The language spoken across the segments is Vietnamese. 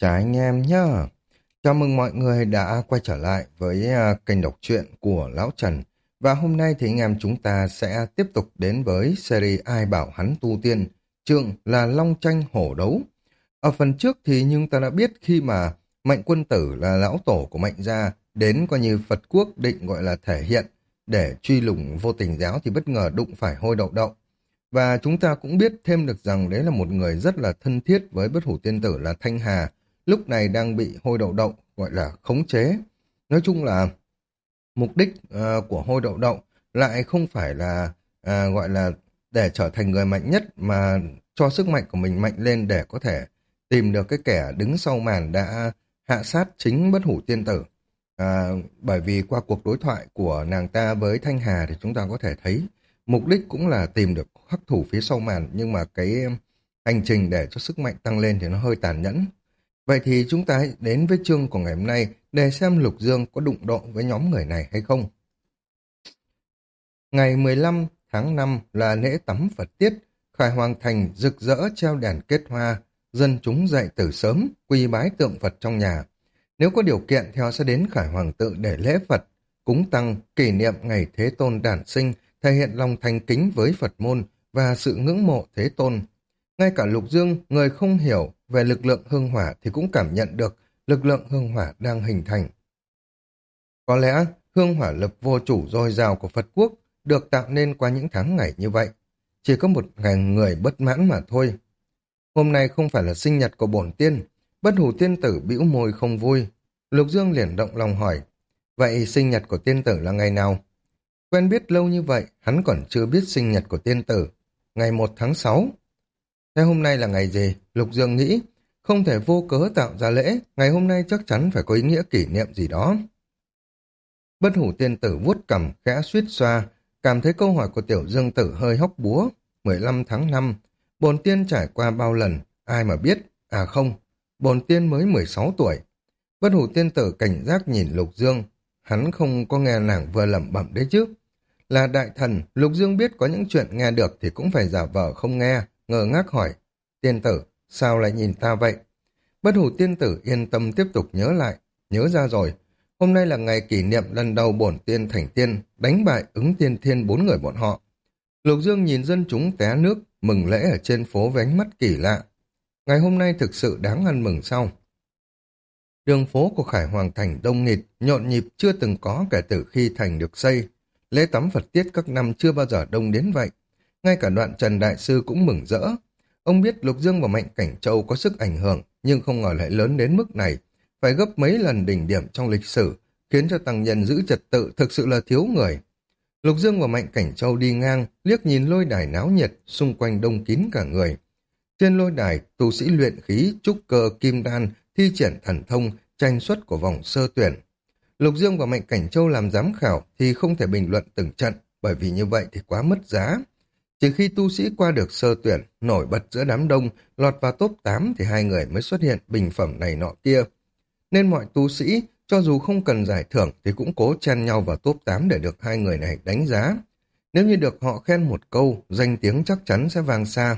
Chào anh em nhá. Chào mừng mọi người đã quay trở lại với kênh đọc truyện của Lão Trần. Và hôm nay thì anh em chúng ta sẽ tiếp tục đến với series Ai bảo hắn tu tiên, chương là Long tranh hổ đấu. Ở phần trước thì nhưng ta đã biết khi mà Mạnh Quân Tử là lão tổ của Mạnh gia đến coi như Phật quốc định gọi là thể hiện để truy lùng vô tình giáo thì bất ngờ đụng phải hôi đậu đậu. Và chúng ta cũng biết thêm được rằng đấy là một người rất là thân thiết với bất hủ tiên tử là Thanh Hà, lúc này đang bị hôi đậu đậu gọi là khống chế. Nói chung là mục đích của hôi đậu đậu lại không phải là gọi là để trở thành người mạnh nhất mà cho sức mạnh của mình mạnh lên để có thể tìm được cái kẻ đứng sau màn đã hạ sát chính bất hủ tiên tử. Bởi vì qua cuộc đối thoại của nàng ta với Thanh Hà thì chúng ta có thể thấy mục đích cũng là tìm được hắc thủ phía sau màn, nhưng mà cái hành trình để cho sức mạnh tăng lên thì nó hơi tàn nhẫn. Vậy thì chúng ta hãy đến với chương của ngày hôm nay để xem Lục Dương có đụng độ với nhóm người này hay không. Ngày 15 tháng 5 là lễ tắm Phật tiết, Khải Hoàng Thành rực rỡ treo đèn kết hoa, dân chúng dậy từ sớm, quy bái tượng Phật trong nhà. Nếu có điều kiện thì họ sẽ đến Khải Hoàng tự để lễ Phật, cúng tăng, kỷ niệm ngày Thế Tôn đản sinh, thể hiện lòng thành kính với Phật môn và sự ngưỡng mộ Thế Tôn. Ngay cả Lục Dương, người không hiểu về lực lượng hương hỏa thì cũng cảm nhận được lực lượng hương hỏa đang hình thành. Có lẽ hương hỏa lực vô chủ dồi dào của Phật quốc được tạo nên qua những tháng ngày như vậy. Chỉ có một ngày người bất mãn mà thôi. Hôm nay không phải là sinh nhật của bổn tiên, bất hủ tiên tử bĩu môi không vui. Lục Dương liền động lòng hỏi, vậy sinh nhật của tiên tử là ngày nào? Quen biết lâu như vậy, hắn còn chưa biết sinh nhật của tiên tử. Ngày 1 tháng 6. Thế hôm nay là ngày gì? Lục Dương nghĩ, không thể vô cớ tạo ra lễ, ngày hôm nay chắc chắn phải có ý nghĩa kỷ niệm gì đó. Bất hủ tiên tử vuốt cằm khẽ suýt xoa, cảm thấy câu hỏi của tiểu dương tử hơi hóc búa. 15 tháng 5, bồn tiên trải qua bao lần, ai mà biết, à không, bồn tiên mới 16 tuổi. Bất hủ tiên tử cảnh giác nhìn Lục Dương, hắn không có nghe nàng vừa lẩm bẩm đấy chứ. Là đại thần, Lục Dương biết có những chuyện nghe được thì cũng phải giả vờ không nghe, ngờ ngác hỏi, tiên tử, sao lại nhìn ta vậy? Bất hủ tiên tử yên tâm tiếp tục nhớ lại, nhớ ra rồi. Hôm nay là ngày kỷ niệm lần đầu bổn tiên thành tiên, đánh bại ứng tiên thiên 4 người bọn họ. Lục Dương nhìn dân chúng té nước, mừng lễ ở trên phố với ánh mắt kỳ lạ. Ngày hôm nay thực sự đáng ăn mừng sau. Đường phố của Khải Hoàng Thành đông nghịt, nhộn nhịp chưa từng có kể từ khi thành được xây. Lễ tắm Phật tiết các năm chưa bao giờ đông đến vậy. Ngay cả Đoạn Trần Đại Sư cũng mừng rỡ. Ông biết Lục Dương và Mạnh Cảnh Châu có sức ảnh hưởng, nhưng không ngờ lại lớn đến mức này. Phải gấp mấy lần đỉnh điểm trong lịch sử, khiến cho tăng nhân giữ trật tự thực sự là thiếu người. Lục Dương và Mạnh Cảnh Châu đi ngang, liếc nhìn lôi đài náo nhiệt, xung quanh đông kín cả người. Trên lôi đài, tu sĩ luyện khí, trúc cơ, kim đan, thi triển thần thông, tranh xuất của vòng sơ tuyển. Lục Dương và Mạnh Cảnh Châu làm giám khảo thì không thể bình luận từng trận, bởi vì như vậy thì quá mất giá. Chỉ khi tu sĩ qua được sơ tuyển, nổi bật giữa đám đông, lọt vào top 8 thì hai người mới xuất hiện bình phẩm này nọ kia. Nên mọi tu sĩ, cho dù không cần giải thưởng thì cũng cố chen nhau vào top 8 để được hai người này đánh giá. Nếu như được họ khen một câu, danh tiếng chắc chắn sẽ vang xa.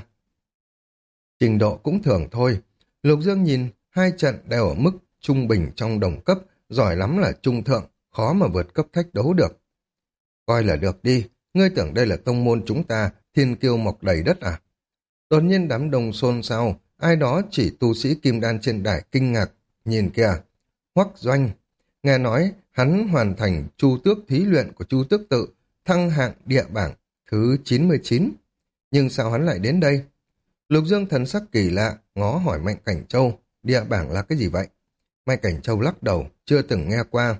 Trình độ cũng thường thôi. Lục Dương nhìn hai trận đều ở mức trung bình trong đồng cấp, giỏi lắm là trung thượng, khó mà vượt cấp thách đấu được. Coi là được đi, ngươi tưởng đây là tông môn chúng ta, thiên kiêu mọc đầy đất à? Đột nhiên đám đông xôn xao, ai đó chỉ tu sĩ kim đan trên đài kinh ngạc, nhìn kìa, Hoắc Doanh. Nghe nói hắn hoàn thành chu tước thí luyện của chu tước tự, thăng hạng địa bảng thứ 99. Nhưng sao hắn lại đến đây? Lục Dương thần sắc kỳ lạ, ngó hỏi Mạnh Cảnh Châu, địa bảng là cái gì vậy? Mạnh Cảnh Châu lắc đầu, chưa từng nghe qua.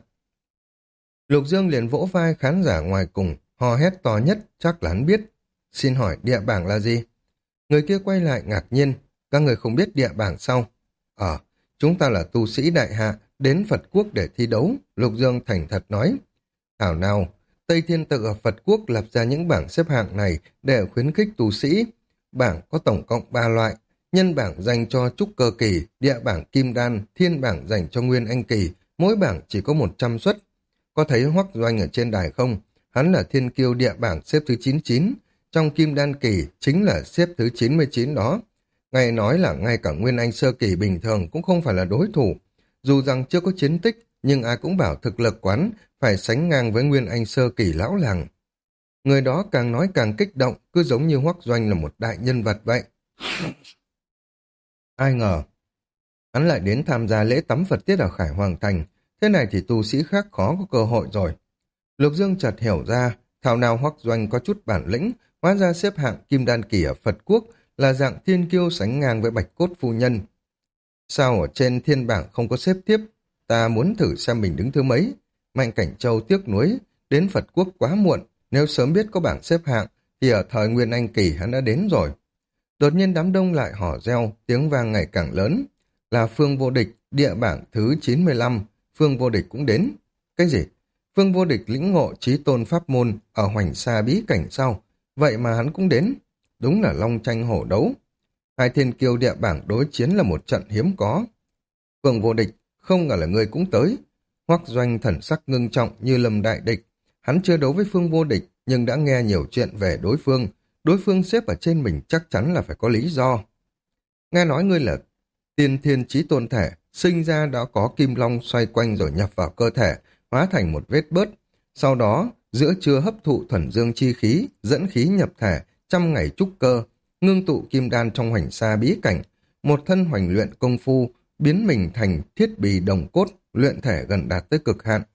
Lục Dương liền vỗ vai khán giả ngoài cùng, hò hét to nhất, chắc là hắn biết. Xin hỏi địa bảng là gì? Người kia quay lại ngạc nhiên, các người không biết địa bảng sao? Chúng ta là tu sĩ đại hạ, đến Phật quốc để thi đấu, Lục Dương thành thật nói. Thảo nào, Tây Thiên Tự ở Phật quốc lập ra những bảng xếp hạng này để khuyến khích tu sĩ. Bảng có tổng cộng 3 loại, nhân bảng dành cho trúc cơ kỳ, địa bảng kim đan, thiên bảng dành cho nguyên anh kỳ, mỗi bảng chỉ có 100 suất. Có thấy Hoắc Doanh ở trên đài không? Hắn là thiên kiêu địa bảng xếp thứ 99, trong kim đan kỳ chính là xếp thứ 99 đó. Ngay nói là ngay cả Nguyên Anh sơ kỳ bình thường cũng không phải là đối thủ. Dù rằng chưa có chiến tích, nhưng ai cũng bảo thực lực quán phải sánh ngang với Nguyên Anh sơ kỳ lão làng. Người đó càng nói càng kích động, cứ giống như Hoắc Doanh là một đại nhân vật vậy. Ai ngờ, hắn lại đến tham gia lễ tắm Phật tiết ở Khải Hoàng Thành. Thế này thì tu sĩ khác khó có cơ hội rồi. Lục Dương chợt hiểu ra, thảo nào Hoắc Doanh có chút bản lĩnh, hóa ra xếp hạng kim đan kỳ ở Phật quốc là dạng thiên kiêu sánh ngang với Bạch Cốt phu nhân. Sao ở trên thiên bảng không có xếp tiếp? Ta muốn thử xem mình đứng thứ mấy. Mạnh Cảnh Châu tiếc nuối, đến Phật quốc quá muộn, nếu sớm biết có bảng xếp hạng thì ở thời Nguyên Anh kỳ hắn đã đến rồi. Đột nhiên đám đông lại hò reo, tiếng vang ngày càng lớn. Là Phương Vô Địch, địa bảng thứ 95, Phương Vô Địch cũng đến. Cái gì? Phương Vô Địch lĩnh ngộ chí tôn pháp môn ở Hoành Sa bí cảnh sau. Vậy mà hắn cũng đến. Đúng là long tranh hổ đấu. Hai thiên kiêu địa bảng đối chiến là một trận hiếm có. Phương Vô Địch, không ngờ là ngươi cũng tới. Hoắc Doanh thần sắc ngưng trọng như lâm đại địch. Hắn chưa đấu với Phương Vô Địch, nhưng đã nghe nhiều chuyện về đối phương. Đối phương xếp ở trên mình chắc chắn là phải có lý do. Nghe nói ngươi là tiên thiên chí tôn thể, sinh ra đã có kim long xoay quanh rồi nhập vào cơ thể, hóa thành một vết bớt. Sau đó, giữa trưa hấp thụ thuần dương chi khí, dẫn khí nhập thể, 100 ngày trúc cơ, ngưng tụ kim đan trong Hoành Sa bí cảnh, một thân hoành luyện công phu, biến mình thành thiết bì đồng cốt, luyện thể gần đạt tới cực hạn.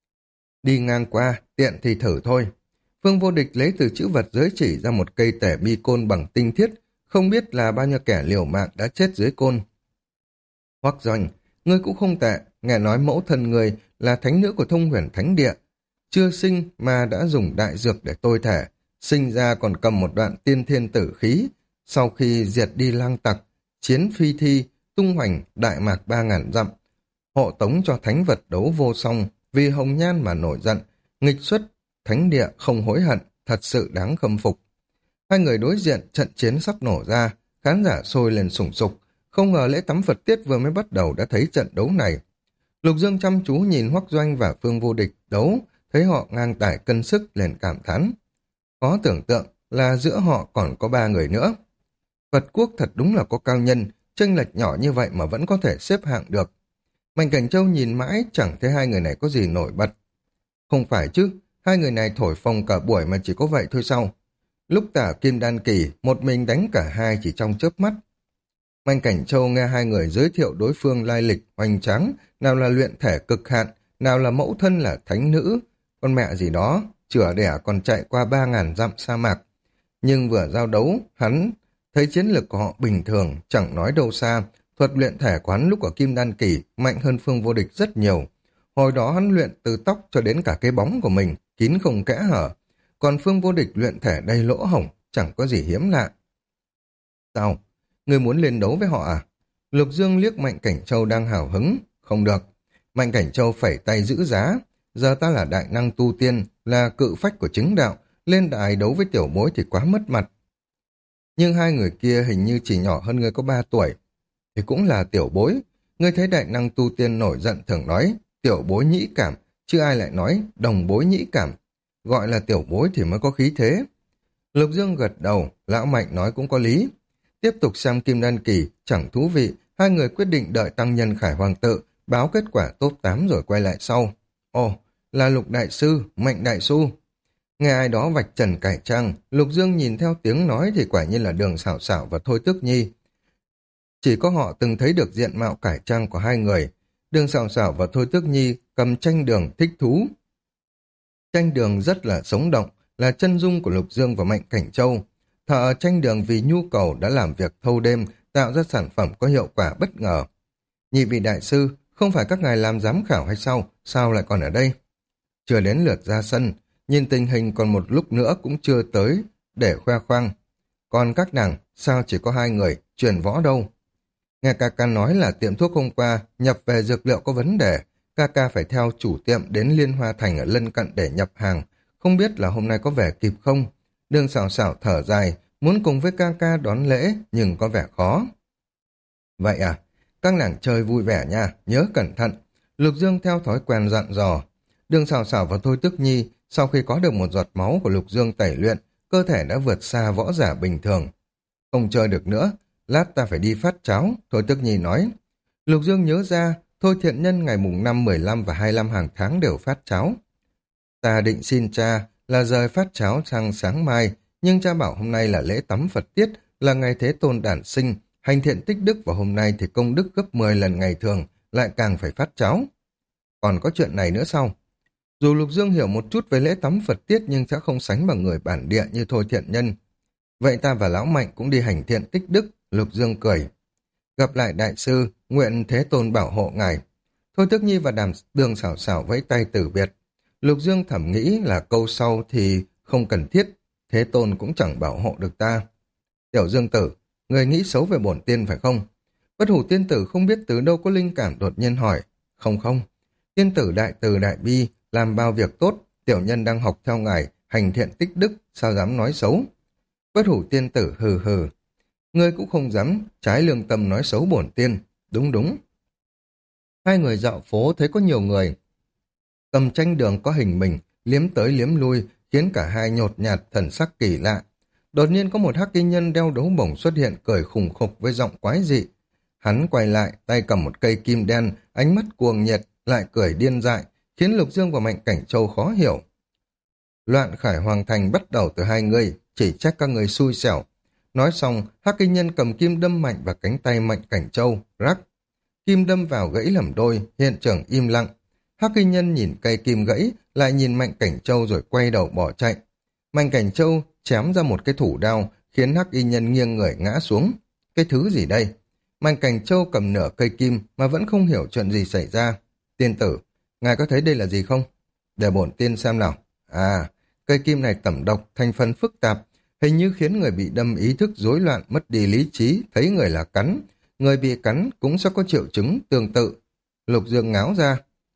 Đi ngang qua, tiện thì thử thôi. Phương Vô Địch lấy từ chữ vật giới chỉ ra một cây tể mi côn bằng tinh thiết, không biết là bao nhiêu kẻ liều mạng đã chết dưới côn. Hoắc Doanh, ngươi cũng không tệ, nghe nói mẫu thân ngươi là thánh nữ của Thông Huyền Thánh Địa. Chưa sinh mà đã dùng đại dược để tôi thể, sinh ra còn cầm một đoạn tiên thiên tử khí. Sau khi diệt đi lang tặc, chiến phi thi, tung hoành đại mạc 3.000 dặm, hộ tống cho thánh vật đấu vô song, vì hồng nhan mà nổi giận, nghịch xuất, thánh địa không hối hận, thật sự đáng khâm phục. Hai người đối diện, trận chiến sắp nổ ra, khán giả sôi lên sùng sục. Không ngờ lễ tắm Phật tiết vừa mới bắt đầu đã thấy trận đấu này. Lục Dương chăm chú nhìn Hoắc Doanh và Phương Vô Địch đấu, thấy họ ngang tài cân sức liền cảm thán. Có tưởng tượng là giữa họ còn có 3 người nữa. Phật quốc thật đúng là có cao nhân, chênh lệch nhỏ như vậy mà vẫn có thể xếp hạng được. Mạnh Cảnh Châu nhìn mãi chẳng thấy hai người này có gì nổi bật. Không phải chứ, hai người này thổi phồng cả buổi mà chỉ có vậy thôi sao? Lúc tả kim đan kỳ, một mình đánh cả hai chỉ trong chớp mắt. Mạnh Cảnh Châu nghe hai người giới thiệu đối phương lai lịch hoành tráng, nào là luyện thể cực hạn, nào là mẫu thân là thánh nữ, con mẹ gì đó, chửa đẻ còn chạy qua 3.000 dặm sa mạc. Nhưng vừa giao đấu, hắn thấy chiến lực của họ bình thường, chẳng nói đâu xa, thuật luyện thể của hắn lúc ở kim đan kỳ mạnh hơn Phương Vô Địch rất nhiều. Hồi đó hắn luyện từ tóc cho đến cả cái bóng của mình, kín không kẽ hở. Còn Phương Vô Địch luyện thể đầy lỗ hổng, chẳng có gì hiếm lạ. Sao? Người muốn lên đấu với họ à? Lục Dương liếc Mạnh Cảnh Châu đang hào hứng. Không được. Mạnh Cảnh Châu phẩy tay giữ giá. Giờ ta là đại năng tu tiên, là cự phách của chứng đạo. Lên đài đấu với tiểu bối thì quá mất mặt. Nhưng hai người kia hình như chỉ nhỏ hơn người có 3 tuổi. Thì cũng là tiểu bối. Ngươi thấy đại năng tu tiên nổi giận thường nói tiểu bối nhĩ cảm, chứ ai lại nói đồng bối nhĩ cảm. Gọi là tiểu bối thì mới có khí thế. Lục Dương gật đầu, lão Mạnh nói cũng có lý. Tiếp tục xem kim đan kỳ, chẳng thú vị, hai người quyết định đợi tăng nhân Khải Hoàng tự, báo kết quả top 8 rồi quay lại sau. Ồ, là Lục Đại Sư, Mạnh Đại Sư. Nghe ai đó vạch trần cải trang, Lục Dương nhìn theo tiếng nói thì quả nhiên là Đường Sảo Sảo và Thôi Tước Nhi. Chỉ có họ từng thấy được diện mạo cải trang của hai người. Đường Sảo Sảo và Thôi Tước Nhi cầm tranh đường thích thú. Tranh đường rất là sống động, là chân dung của Lục Dương và Mạnh Cảnh Châu. Thợ tranh đường vì nhu cầu đã làm việc thâu đêm, tạo ra sản phẩm có hiệu quả bất ngờ. Nhị vị đại sư, không phải các ngài làm giám khảo hay sao? Sao lại còn ở đây? Chưa đến lượt ra sân, nhìn tình hình còn một lúc nữa cũng chưa tới để khoe khoang. Còn các nàng, sao chỉ có 2 người, truyền võ đâu? Nghe ca ca nói là tiệm thuốc hôm qua nhập về dược liệu có vấn đề, ca ca phải theo chủ tiệm đến Liên Hoa Thành ở lân cận để nhập hàng, không biết là hôm nay có về kịp không? Đường Sảo Sảo thở dài, muốn cùng với ca ca đón lễ nhưng có vẻ khó. Vậy à, các nàng chơi vui vẻ nha, nhớ cẩn thận. Lục Dương theo thói quen dặn dò. Đường Sảo Sảo và Thôi Tước Nhi sau khi có được một giọt máu của Lục Dương tẩy luyện, cơ thể đã vượt xa võ giả bình thường. Không chơi được nữa, lát ta phải đi phát cháo, Thôi Tức Nhi nói. Lục Dương nhớ ra, Thôi Thiện Nhân ngày mùng 5, 15 và 25 hàng tháng đều phát cháo. Ta định xin cha là rời phát cháo sang sáng mai, nhưng cha bảo hôm nay là lễ tắm Phật tiết, là ngày Thế Tôn đản sinh, hành thiện tích đức và hôm nay thì công đức gấp 10 lần ngày thường, lại càng phải phát cháo. Còn có chuyện này nữa sao? Dù Lục Dương hiểu một chút về lễ tắm Phật tiết nhưng sẽ không sánh bằng người bản địa như Thôi Thiện Nhân. Vậy ta và Lão Mạnh cũng đi hành thiện tích đức, Lục Dương cười. Gặp lại đại sư, nguyện Thế Tôn bảo hộ ngài. Thôi Tước Nhi và Đường Xảo Xảo vẫy tay từ biệt. Lục Dương thầm nghĩ là câu sau thì không cần thiết, Thế Tôn cũng chẳng bảo hộ được ta. Tiểu Dương Tử, người nghĩ xấu về bổn tiên phải không? Bất Hủ Tiên Tử không biết từ đâu có linh cảm đột nhiên hỏi. Không không, tiên tử đại từ đại bi, làm bao việc tốt, tiểu nhân đang học theo ngài, hành thiện tích đức, sao dám nói xấu? Bất Hủ Tiên Tử hừ hừ. Ngươi cũng không dám trái lương tâm nói xấu bổn tiên. Đúng đúng. Hai người dạo phố thấy có nhiều người cầm tranh đường có hình mình, liếm tới liếm lui, khiến cả hai nhột nhạt thần sắc kỳ lạ. Đột nhiên có một hắc y nhân đeo đấu bổng xuất hiện cười khùng khục với giọng quái dị. Hắn quay lại, tay cầm một cây kim đen, ánh mắt cuồng nhiệt, lại cười điên dại, khiến Lục Dương và Mạnh Cảnh Châu khó hiểu. Loạn khải hoàng thành bắt đầu từ hai người, chỉ trách các người xui xẻo. Nói xong, hắc y nhân cầm kim đâm mạnh vào cánh tay Mạnh Cảnh Châu, rắc. Kim đâm vào gãy lầm đôi, hiện trường im lặng. Hắc y nhân nhìn cây kim gãy, lại nhìn Mạnh Cảnh Châu rồi quay đầu bỏ chạy. Mạnh Cảnh Châu chém ra một cái thủ đao, khiến hắc y nhân nghiêng người ngã xuống. Cái thứ gì đây? Mạnh Cảnh Châu cầm nửa cây kim mà vẫn không hiểu chuyện gì xảy ra. Tiên tử, ngài có thấy đây là gì không? Để bổn tiên xem nào. À, cây kim này tẩm độc, thành phần phức tạp, hình như khiến người bị đâm ý thức rối loạn, mất đi lý trí, thấy người là cắn. Người bị cắn cũng sẽ có triệu chứng tương tự. Lục Dương ngáo ra.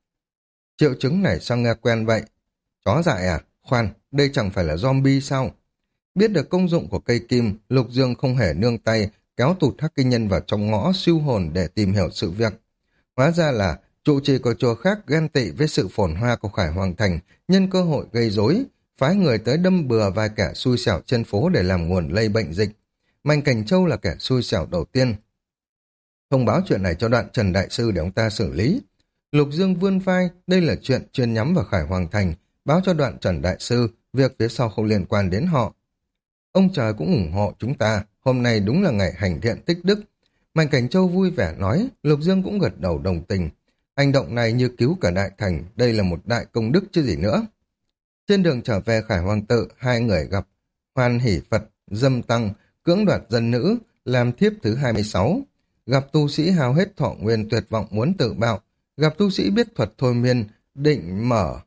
Triệu chứng này sao nghe quen vậy? Chó dại à? Khoan, đây chẳng phải là zombie sao? Biết được công dụng của cây kim, Lục Dương không hề nương tay, kéo tụt hắc kinh nhân vào trong ngõ siêu hồn để tìm hiểu sự việc. Hóa ra là trụ trì của chùa khác ghen tị với sự phồn hoa của Khải Hoàng Thành, nhân cơ hội gây rối, phái người tới đâm bừa vài kẻ xui xẻo trên phố để làm nguồn lây bệnh dịch. Mạnh Cảnh Châu là kẻ xui xẻo đầu tiên. Thông báo chuyện này cho Đoạn Trần Đại Sư để ông ta xử lý. Lục Dương vươn vai, đây là chuyện chuyên nhắm vào Khải Hoàng Thành, báo cho Đoạn Trần Đại Sư, việc phía sau không liên quan đến họ. Ông trời cũng ủng hộ chúng ta, hôm nay đúng là ngày hành thiện tích đức. Mạnh Cảnh Châu vui vẻ nói, Lục Dương cũng gật đầu đồng tình. Hành động này như cứu cả đại thành, đây là một đại công đức chứ gì nữa. Trên đường trở về Khải Hoàng Tự, hai người gặp Hoan Hỷ Phật, dâm tăng, cưỡng đoạt dân nữ, làm thiếp thứ 26. Gặp tu sĩ hao hết thọ nguyên tuyệt vọng muốn tự bạo, gặp tu sĩ biết thuật thôi miên, định mở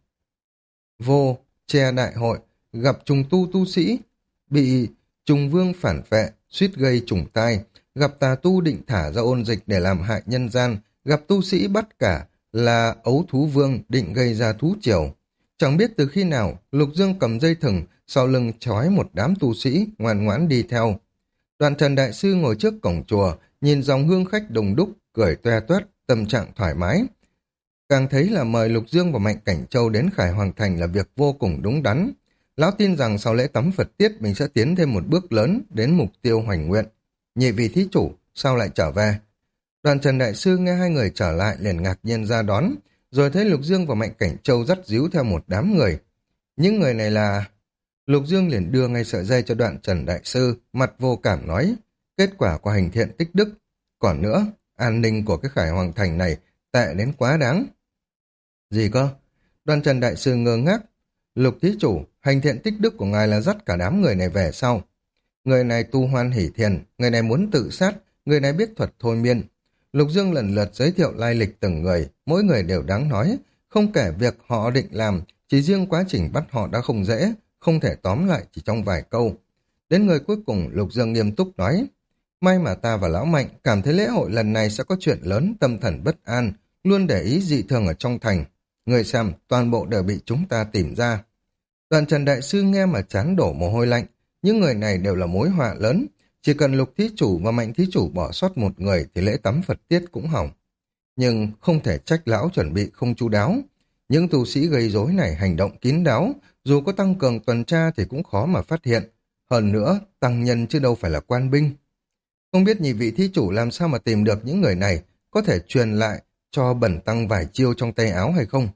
vô, che đại hội, gặp trùng tu sĩ, bị trùng vương phản vệ, suýt gây trùng tai, gặp tà tu định thả ra ôn dịch để làm hại nhân gian, gặp tu sĩ bắt cả là ấu thú vương định gây ra thú triều. Chẳng biết từ khi nào, Lục Dương cầm dây thừng, sau lưng trói một đám tu sĩ, ngoan ngoãn đi theo. Đoạn Trần Đại Sư ngồi trước cổng chùa, nhìn dòng hương khách đông đúc, cười toe toét, tâm trạng thoải mái. Càng thấy là mời Lục Dương và Mạnh Cảnh Châu đến Khải Hoàng Thành là việc vô cùng đúng đắn. Lão tin rằng sau lễ tắm Phật tiết mình sẽ tiến thêm một bước lớn đến mục tiêu hoành nguyện. Nhị vị thí chủ, sao lại trở về? Đoàn Trần Đại Sư nghe hai người trở lại liền ngạc nhiên ra đón, rồi thấy Lục Dương và Mạnh Cảnh Châu dắt díu theo một đám người. Những người này là... Lục Dương liền đưa ngay sợi dây cho Đoạn Trần Đại Sư, mặt vô cảm nói, kết quả của hành thiện tích đức. Còn nữa, an ninh của cái Khải Hoàng Thành này tệ đến quá đáng. Gì cơ? Đoàn Trần Đại Sư ngơ ngác. Lục thí chủ, hành thiện tích đức của ngài là dắt cả đám người này về sau. Người này tu hoan hỷ thiền, người này muốn tự sát, người này biết thuật thôi miên. Lục Dương lần lượt giới thiệu lai lịch từng người, mỗi người đều đáng nói, không kể việc họ định làm, chỉ riêng quá trình bắt họ đã không dễ, không thể tóm lại chỉ trong vài câu. Đến người cuối cùng, Lục Dương nghiêm túc nói, may mà ta và Lão Mạnh cảm thấy lễ hội lần này sẽ có chuyện lớn, tâm thần bất an, luôn để ý dị thường ở trong thành. Người xem, toàn bộ đều bị chúng ta tìm ra. Đoàn Trần Đại Sư nghe mà chán đổ mồ hôi lạnh, những người này đều là mối họa lớn, chỉ cần Lục thí chủ và Mạnh thí chủ bỏ sót một người thì lễ tắm Phật tiết cũng hỏng. Nhưng không thể trách lão chuẩn bị không chu đáo. Những tu sĩ gây rối này hành động kín đáo, dù có tăng cường tuần tra thì cũng khó mà phát hiện. Hơn nữa, tăng nhân chứ đâu phải là quan binh. Không biết nhị vị thí chủ làm sao mà tìm được những người này, có thể truyền lại cho bẩn tăng vài chiêu trong tay áo hay không?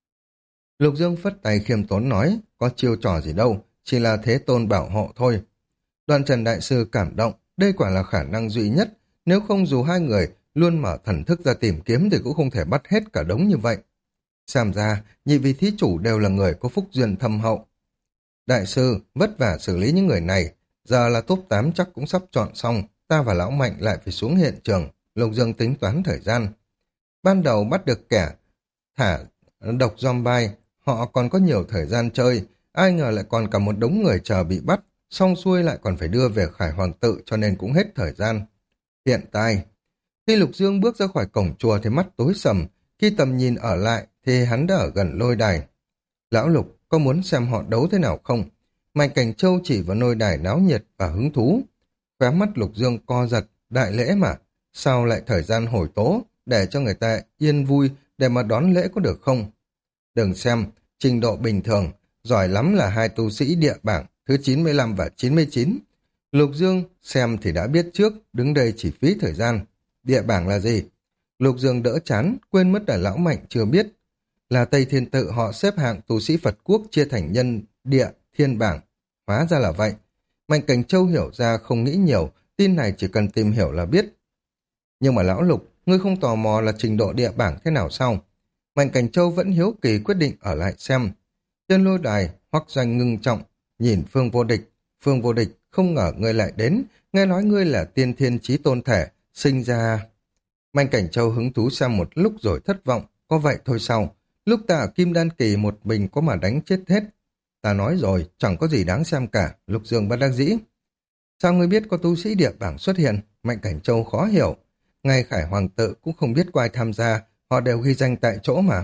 Lục Dương phất tay khiêm tốn nói, có chiêu trò gì đâu, chỉ là thế tôn bảo hộ thôi. Đoạn Trần Đại Sư cảm động, đây quả là khả năng duy nhất, nếu không dù hai người luôn mở thần thức ra tìm kiếm thì cũng không thể bắt hết cả đống như vậy. Xem ra, nhị vị thí chủ đều là người có phúc duyên thâm hậu. Đại sư, vất vả xử lý những người này, giờ là top 8 chắc cũng sắp chọn xong, ta và Lão Mạnh lại phải xuống hiện trường, Lục Dương tính toán thời gian. Ban đầu bắt được kẻ thả độc zombie, họ còn có nhiều thời gian chơi, ai ngờ lại còn cả một đống người chờ bị bắt, xong xuôi lại còn phải đưa về Khải Hoàng tự cho nên cũng hết thời gian. Hiện tại, khi Lục Dương bước ra khỏi cổng chùa thì mắt tối sầm, khi tầm nhìn ở lại thì hắn đã ở gần lôi đài. Lão Lục, có muốn xem họ đấu thế nào không? Mạnh Cảnh Châu chỉ vào lôi đài náo nhiệt và hứng thú. Khóe mắt Lục Dương co giật, đại lễ mà, sao lại thời gian hồi tố, để cho người ta yên vui để mà đón lễ có được không? Đừng xem, trình độ bình thường, giỏi lắm là hai tu sĩ địa bảng thứ 95 và 99. Lục Dương xem thì đã biết trước, đứng đây chỉ phí thời gian. Địa bảng là gì? Lục Dương đỡ chán, quên mất là Lão Mạnh chưa biết. Là Tây Thiên Tự họ xếp hạng tu sĩ Phật quốc chia thành nhân, địa, thiên bảng. Hóa ra là vậy. Mạnh Cảnh Châu hiểu ra không nghĩ nhiều, tin này chỉ cần tìm hiểu là biết. Nhưng mà Lão Lục, ngươi không tò mò là trình độ địa bảng thế nào sao? Mạnh Cảnh Châu vẫn hiếu kỳ quyết định ở lại xem. Trên lôi đài, Hoắc Doanh ngưng trọng, nhìn Phương Vô Địch. Phương Vô Địch, không ngờ ngươi lại đến, nghe nói ngươi là tiên thiên chí tôn thể, sinh ra... Mạnh Cảnh Châu hứng thú xem một lúc rồi thất vọng, có vậy thôi sao? Lúc ta ở Kim Đan Kỳ một mình có mà đánh chết hết. Ta nói rồi, chẳng có gì đáng xem cả, Lục Dương bất đắc dĩ. Sao ngươi biết có tu sĩ địa bảng xuất hiện? Mạnh Cảnh Châu khó hiểu. Ngay Khải Hoàng tự cũng không biết có ai tham gia, họ đều ghi danh tại chỗ mà.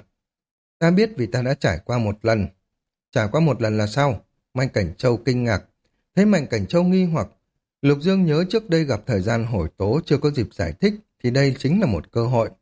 Ta biết vì ta đã trải qua một lần. Trải qua một lần là sao? Mạnh Cảnh Châu kinh ngạc. Thấy Mạnh Cảnh Châu nghi hoặc, Lục Dương nhớ trước đây gặp thời gian hồi tố chưa có dịp giải thích, thì đây chính là một cơ hội.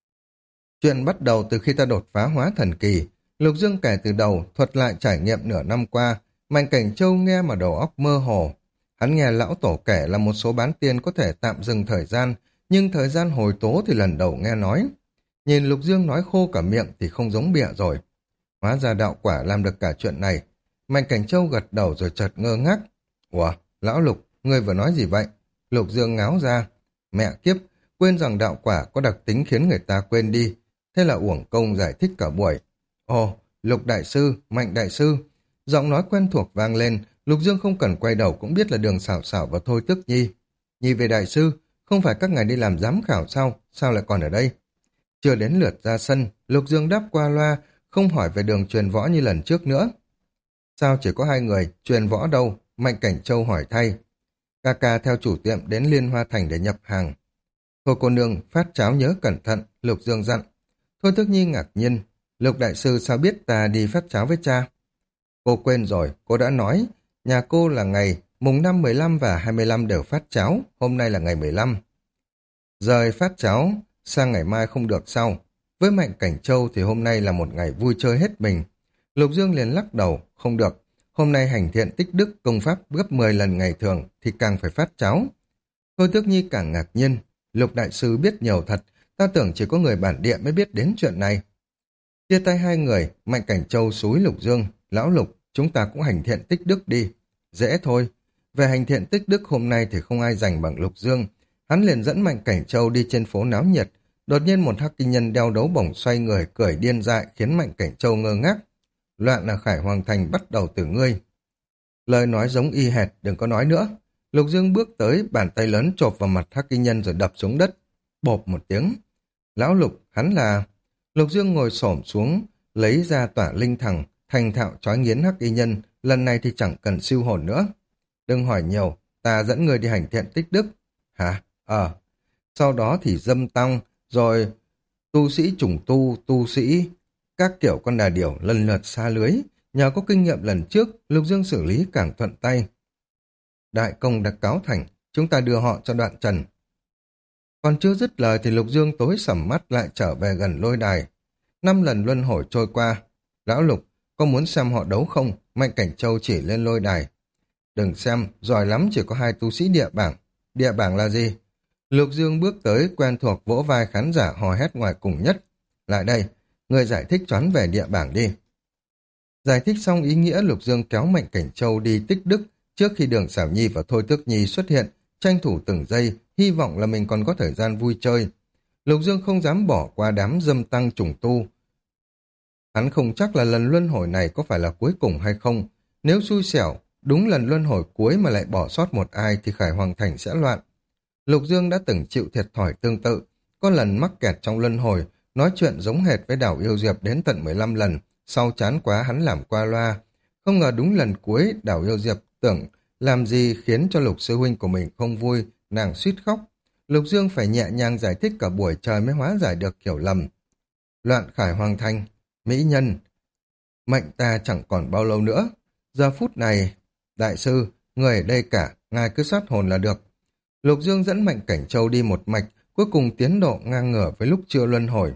Chuyện bắt đầu từ khi ta đột phá hóa thần kỳ. Lục Dương kể từ đầu, thuật lại trải nghiệm nửa năm qua. Mạnh Cảnh Châu nghe mà đầu óc mơ hồ. Hắn nghe lão tổ kể là một số bán tiên có thể tạm dừng thời gian, nhưng thời gian hồi tố thì lần đầu nghe nói. Nhìn Lục Dương nói khô cả miệng thì không giống bịa rồi. Hóa ra đạo quả làm được cả chuyện này. Mạnh Cảnh Châu gật đầu rồi chợt ngơ ngác. Ủa, lão Lục, ngươi vừa nói gì vậy? Lục Dương ngáo ra. Mẹ kiếp, quên rằng đạo quả có đặc tính khiến người ta quên đi. Thế là uổng công giải thích cả buổi. Ồ, Lục Đại Sư, Mạnh Đại Sư. Giọng nói quen thuộc vang lên, Lục Dương không cần quay đầu cũng biết là Đường Sảo Sảo và Thôi Tức Nhi. Nhi về Đại Sư, không phải các ngài đi làm giám khảo sao? Sao lại còn ở đây? Chưa đến lượt ra sân, Lục Dương đáp qua loa, không hỏi về đường truyền võ như lần trước nữa. Sao chỉ có hai người, truyền võ đâu? Mạnh Cảnh Châu hỏi thay. Ca ca theo chủ tiệm đến Liên Hoa Thành để nhập hàng. Thôi cô nương, phát cháo nhớ cẩn thận, Lục Dương dặn. Thôi Thức Nhi ngạc nhiên. Lục Đại Sư sao biết ta đi phát cháo với cha? Cô quên rồi, cô đã nói. Nhà cô là ngày mùng 5, 15 và 25 đều phát cháo, hôm nay là ngày 15. Rời phát cháo, sang ngày mai không được sao? Với Mạnh Cảnh Châu thì hôm nay là một ngày vui chơi hết mình. Lục Dương liền lắc đầu, không được. Hôm nay hành thiện tích đức công pháp gấp 10 lần ngày thường thì càng phải phát cháo. Thôi Tước Nhi càng ngạc nhiên. Lục Đại Sư biết nhiều thật, ta tưởng chỉ có người bản địa mới biết đến chuyện này. Chia tay hai người, Mạnh Cảnh Châu xúi Lục Dương. Lão Lục, chúng ta cũng hành thiện tích đức đi. Dễ thôi. Về hành thiện tích đức hôm nay thì không ai giành bằng Lục Dương. Hắn liền dẫn Mạnh Cảnh Châu đi trên phố náo nhiệt. Đột nhiên một hắc kinh nhân đeo đấu bổng xoay người cười điên dại khiến Mạnh Cảnh Châu ngơ ngác. Loạn ở Khải Hoàng Thành bắt đầu từ ngươi. Lời nói giống y hệt, đừng có nói nữa. Lục Dương bước tới, bàn tay lớn chộp vào mặt hắc kinh nhân rồi đập xuống đất. Bộp một tiếng. Lão Lục, hắn là... Lục Dương ngồi xổm xuống, lấy ra tỏa linh thẳng, thành thạo trói nghiến hắc y nhân, lần này thì chẳng cần siêu hồn nữa. Đừng hỏi nhiều, ta dẫn người đi hành thiện tích đức. Hả? Sau đó thì dâm tăng, rồi tu sĩ trùng tu, tu sĩ, các kiểu con đà điểu lần lượt xa lưới. Nhờ có kinh nghiệm lần trước, Lục Dương xử lý càng thuận tay. Đại công đã cáo thành, chúng ta đưa họ cho Đoạn Trần. Còn chưa dứt lời thì Lục Dương tối sầm mắt lại trở về gần lôi đài. 5 lần luân hồi trôi qua. Lão Lục, có muốn xem họ đấu không? Mạnh Cảnh Châu chỉ lên lôi đài. Đừng xem, giỏi lắm chỉ có 2 tu sĩ địa bảng. địa bảng là gì? Lục Dương bước tới quen thuộc vỗ vai khán giả hò hét ngoài cùng nhất. Lại đây, người giải thích choán về địa bảng đi. Giải thích xong ý nghĩa, Lục Dương kéo Mạnh Cảnh Châu đi Tích Đức trước khi Đường Sảo Nhi và Thôi Tước Nhi xuất hiện, tranh thủ từng giây, hy vọng là mình còn có thời gian vui chơi. Lục Dương không dám bỏ qua đám dâm tăng trùng tu. Hắn không chắc là lần luân hồi này có phải là cuối cùng hay không. Nếu xui xẻo, đúng lần luân hồi cuối mà lại bỏ sót một ai thì Khải Hoàng Thành sẽ loạn. Lục Dương đã từng chịu thiệt thòi tương tự, có lần mắc kẹt trong luân hồi, nói chuyện giống hệt với Đào Yêu Diệp đến tận 15 lần, sau chán quá hắn làm qua loa. Không ngờ đúng lần cuối Đào Yêu Diệp tưởng làm gì khiến cho Lục sư huynh của mình không vui, nàng suýt khóc. Lục Dương phải nhẹ nhàng giải thích cả buổi trời mới hóa giải được hiểu lầm. Loạn Khải Hoàng Thành, mỹ nhân, mệnh ta chẳng còn bao lâu nữa. Giờ phút này, đại sư, người ở đây cả, ngài cứ sát hồn là được. Lục Dương dẫn Mạnh Cảnh Châu đi một mạch, cuối cùng tiến độ ngang ngửa với lúc chưa luân hồi.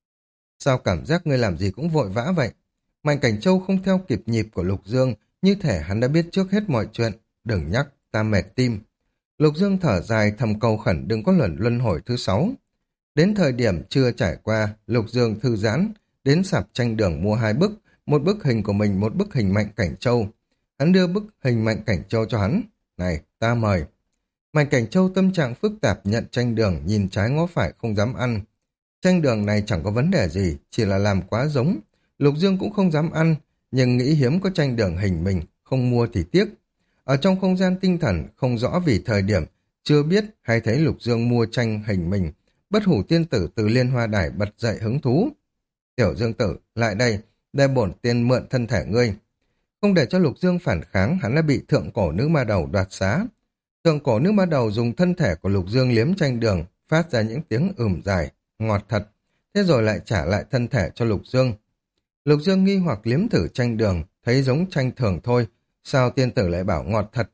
Sao cảm giác ngươi làm gì cũng vội vã vậy? Mạnh Cảnh Châu không theo kịp nhịp của Lục Dương, như thể hắn đã biết trước hết mọi chuyện. Đừng nhắc, ta mệt tim. Lục Dương thở dài thầm cầu khẩn đừng có lần luân hồi thứ 6. Đến thời điểm chưa trải qua, Lục Dương thư giãn, đến sạp tranh đường mua 2 bức, một bức hình của mình, một bức hình Mạnh Cảnh Châu. Hắn đưa bức hình Mạnh Cảnh Châu cho hắn. Này, ta mời. Mạnh Cảnh Châu tâm trạng phức tạp nhận tranh đường, nhìn trái ngó phải không dám ăn. Tranh đường này chẳng có vấn đề gì, chỉ là làm quá giống. Lục Dương cũng không dám ăn, nhưng nghĩ hiếm có tranh đường hình mình, không mua thì tiếc. Ở trong không gian tinh thần, không rõ vì thời điểm, chưa biết hay thấy Lục Dương mua tranh hình mình. Bất hủ tiên tử từ Liên Hoa Đài bật dậy hứng thú. Tiểu Dương tử, lại đây, để bổn tiên mượn thân thể ngươi. Không để cho Lục Dương phản kháng, hắn đã bị thượng cổ nữ ma đầu đoạt xá. Thượng cổ nữ ma đầu dùng thân thể của Lục Dương liếm tranh đường, phát ra những tiếng dài, ngọt thật. Thế rồi lại trả lại thân thể cho Lục Dương. Lục Dương nghi hoặc liếm thử tranh đường, thấy giống tranh thường thôi. Sao tiên tử lại bảo ngọt thật?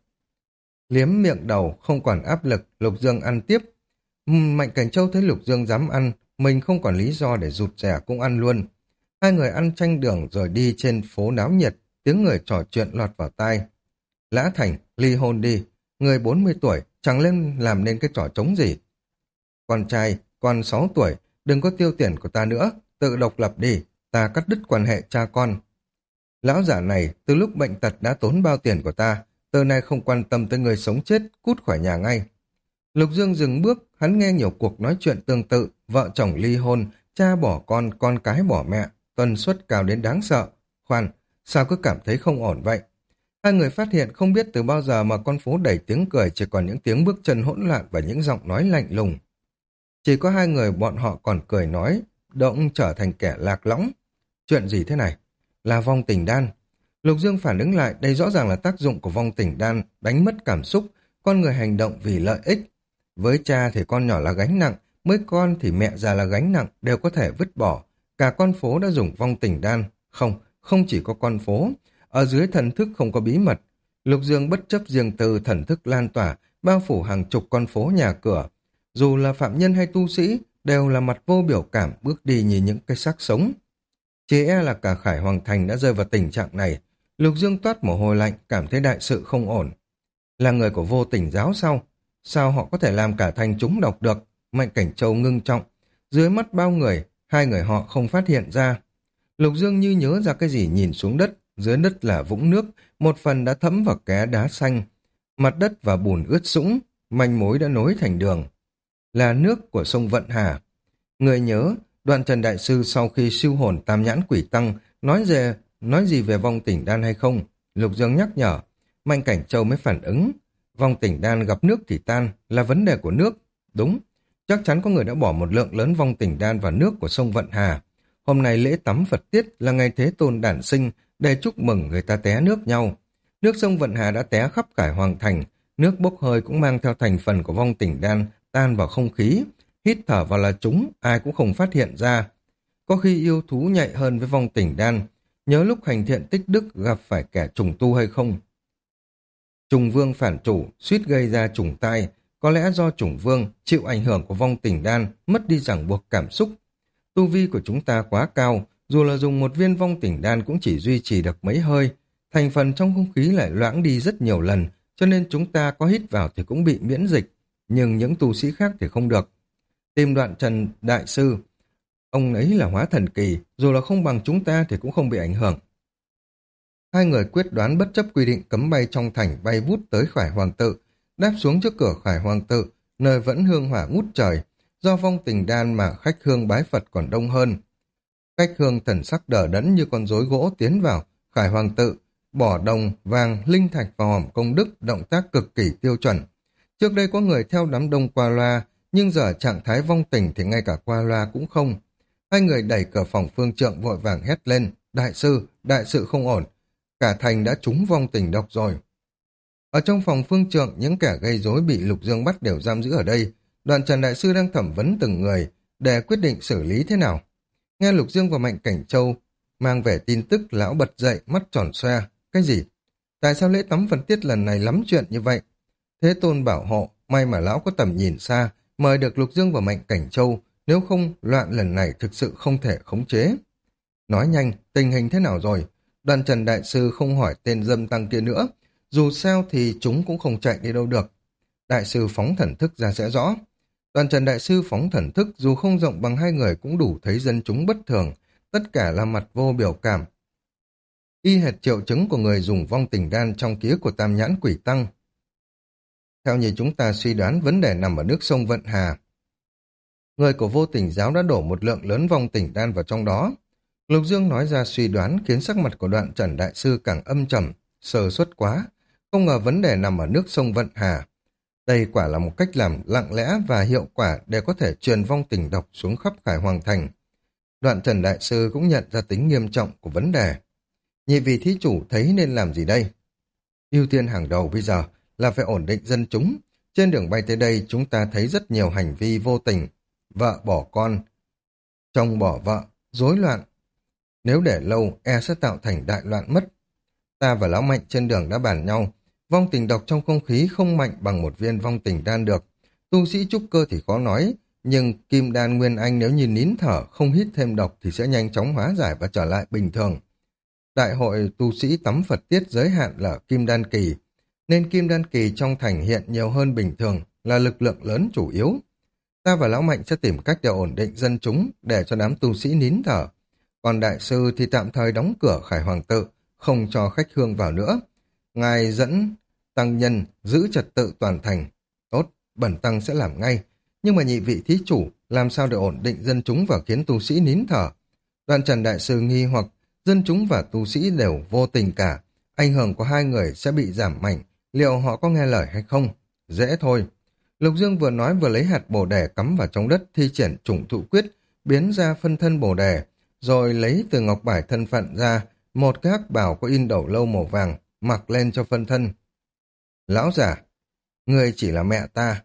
Liếm miệng đầu, không còn áp lực, Lục Dương ăn tiếp. Mạnh Cảnh Châu thấy Lục Dương dám ăn, mình không còn lý do để rụt rè cũng ăn luôn. Hai người ăn tranh đường rồi đi trên phố náo nhiệt, tiếng người trò chuyện lọt vào tai. Lã Thành, ly hôn đi, người 40 tuổi, chẳng lên làm nên cái trò trống gì. Con trai, con 6 tuổi, đừng có tiêu tiền của ta nữa, tự độc lập đi, ta cắt đứt quan hệ cha con. Lão giả này, từ lúc bệnh tật đã tốn bao tiền của ta, từ nay không quan tâm tới người sống chết, cút khỏi nhà ngay. Lục Dương dừng bước, hắn nghe nhiều cuộc nói chuyện tương tự, vợ chồng ly hôn, cha bỏ con cái bỏ mẹ, tần suất cao đến đáng sợ. Khoan, sao cứ cảm thấy không ổn vậy? Hai người phát hiện không biết từ bao giờ mà con phố đầy tiếng cười chỉ còn những tiếng bước chân hỗn loạn và những giọng nói lạnh lùng. Chỉ có hai người bọn họ còn cười nói, động trở thành kẻ lạc lõng. Chuyện gì thế này? Là vong tình đan. Lục Dương phản ứng lại, đây rõ ràng là tác dụng của vong tình đan, đánh mất cảm xúc, con người hành động vì lợi ích. Với cha thì con nhỏ là gánh nặng, với con thì mẹ già là gánh nặng, đều có thể vứt bỏ. Cả con phố đã dùng vong tình đan. Không chỉ có con phố. Ở dưới thần thức không có bí mật. Lục Dương bất chấp riêng từ thần thức lan tỏa, bao phủ hàng chục con phố nhà cửa. Dù là phạm nhân hay tu sĩ, đều là mặt vô biểu cảm bước đi như những cái xác sống. Chỉ e là cả Khải Hoàng Thành đã rơi vào tình trạng này. Lục Dương toát mồ hôi lạnh, cảm thấy đại sự không ổn. Là người của vô tình giáo sao? Sao họ có thể làm cả thành chúng độc được? Mạnh Cảnh Châu ngưng trọng. Dưới mắt bao người, hai người họ không phát hiện ra. Lục Dương như nhớ ra cái gì nhìn xuống đất. Dưới đất là vũng nước, một phần đã thấm vào ké đá xanh. Mặt đất và bùn ướt sũng, manh mối đã nối thành đường. Là nước của sông Vận Hà. Người nhớ, Đoạn Trần Đại Sư sau khi siêu hồn Tam Nhãn Quỷ Tăng nói gì về vong tình đan hay không? Lục Dương nhắc nhở, Mạnh Cảnh Châu mới phản ứng. Vong tình đan gặp nước thì tan, là vấn đề của nước. Đúng, chắc chắn có người đã bỏ một lượng lớn vong tình đan vào nước của sông Vận Hà. Hôm nay lễ tắm Phật tiết là ngày Thế Tôn đản sinh, để chúc mừng người ta té nước nhau. Nước sông Vận Hà đã té khắp Khải Hoàng Thành, nước bốc hơi cũng mang theo thành phần của vong tình đan tan vào không khí. Hít thở vào là chúng, ai cũng không phát hiện ra. Có khi yêu thú nhạy hơn với vong tình đan, nhớ lúc hành thiện tích đức gặp phải kẻ trùng tu hay không. Trùng vương phản chủ, suýt gây ra trùng tai, có lẽ do trùng vương chịu ảnh hưởng của vong tình đan, mất đi ràng buộc cảm xúc. Tu vi của chúng ta quá cao, dù là dùng một viên vong tình đan cũng chỉ duy trì được mấy hơi, thành phần trong không khí lại loãng đi rất nhiều lần, cho nên chúng ta có hít vào thì cũng bị miễn dịch. nhưng những tu sĩ khác thì không được. Tìm Đoạn Trần Đại Sư, ông ấy là hóa thần kỳ, dù là không bằng chúng ta thì cũng không bị ảnh hưởng. Hai người quyết đoán bất chấp quy định cấm bay trong thành bay vút tới Khải Hoàng Tự, đáp xuống trước cửa Khải Hoàng Tự, nơi vẫn hương hỏa ngút trời, do vong tình đan mà khách hương bái Phật còn đông hơn. Khách hương thần sắc đờ đẫn như con rối gỗ tiến vào Khải Hoàng Tự, bỏ đồng, vàng, linh thạch vào hòm công đức, động tác cực kỳ tiêu chuẩn. Trước đây có người theo đám đông qua loa, nhưng giờ trạng thái vong tình thì ngay cả qua loa cũng không. Hai người đẩy cửa phòng phương trượng vội vàng hét lên, đại sự không ổn, cả thành đã trúng vong tình độc rồi. Ở trong phòng phương trượng, những kẻ gây rối bị Lục Dương bắt đều giam giữ ở đây. Đoạn Trần Đại Sư đang thẩm vấn từng người để quyết định xử lý thế nào. Nghe Lục Dương và Mạnh Cảnh Châu mang về tin tức, lão bật dậy, mắt tròn xoe. Cái gì? Tại sao lễ tắm phần tiết lần này lắm chuyện như vậy? Thế Tôn bảo hộ, may mà lão có tầm nhìn xa, mời được Lục Dương và Mạnh Cảnh Châu, nếu không loạn lần này thực sự không thể khống chế. Nói nhanh, tình hình thế nào rồi? Đoạn Trần Đại Sư không hỏi tên dâm tăng kia nữa, dù sao thì chúng cũng không chạy đi đâu được. Đại sư phóng thần thức ra sẽ rõ. Đoạn Trần Đại Sư phóng thần thức dù không rộng bằng hai người cũng đủ thấy dân chúng bất thường, tất cả là mặt vô biểu cảm. Y hệt triệu chứng của người dùng vong tình đan trong ký ức của Tam Nhãn Quỷ Tăng. Theo như chúng ta suy đoán, vấn đề nằm ở nước sông Vận Hà. Người của Vô Tình giáo đã đổ một lượng lớn vong tình đan vào trong đó. Lục Dương nói ra suy đoán khiến sắc mặt của Đoạn Trần Đại Sư càng âm trầm, sơ suất quá. Không ngờ vấn đề nằm ở nước sông Vận Hà. Đây quả là một cách làm lặng lẽ và hiệu quả để có thể truyền vong tình độc xuống khắp Khải Hoàng Thành. Đoạn Trần Đại Sư cũng nhận ra tính nghiêm trọng của vấn đề. Nhị vị thí chủ thấy nên làm gì đây? Ưu tiên hàng đầu bây giờ là phải ổn định dân chúng. Trên đường bay tới đây chúng ta thấy rất nhiều hành vi vô tình. Vợ bỏ con, chồng bỏ vợ, rối loạn. Nếu để lâu, sẽ tạo thành đại loạn mất. Ta và Lão Mạnh trên đường đã bàn nhau. Vong tình độc trong không khí không mạnh bằng một viên vong tình đan được. Tu sĩ trúc cơ thì khó nói, nhưng kim đan nguyên anh nếu như nín thở, không hít thêm độc thì sẽ nhanh chóng hóa giải và trở lại bình thường. Đại hội tu sĩ tắm Phật tiết giới hạn là kim đan kỳ, nên kim đan kỳ trong thành hiện nhiều hơn bình thường, là lực lượng lớn chủ yếu. Ta và Lão Mạnh sẽ tìm cách để ổn định dân chúng, để cho đám tu sĩ nín thở. Còn Đại sư thì tạm thời đóng cửa Khải Hoàng Tự, không cho khách hương vào nữa. Ngài dẫn tăng nhân giữ trật tự toàn thành. Tốt, bẩn tăng sẽ làm ngay. Nhưng mà nhị vị thí chủ, làm sao để ổn định dân chúng và khiến tu sĩ nín thở? Đoạn Trần Đại Sư nghi hoặc, dân chúng và tu sĩ đều vô tình cả. Ảnh hưởng của hai người sẽ bị giảm mạnh. Liệu họ có nghe lời hay không? Dễ thôi. Lục Dương vừa nói vừa lấy hạt bồ đề cắm vào trong đất, thi triển chủng thụ quyết, biến ra phân thân bồ đề, rồi lấy từ ngọc bài thân phận ra một cái hắc bào có in đầu lâu màu vàng, mặc lên cho phân thân. Lão giả, ngươi chỉ là mẹ ta.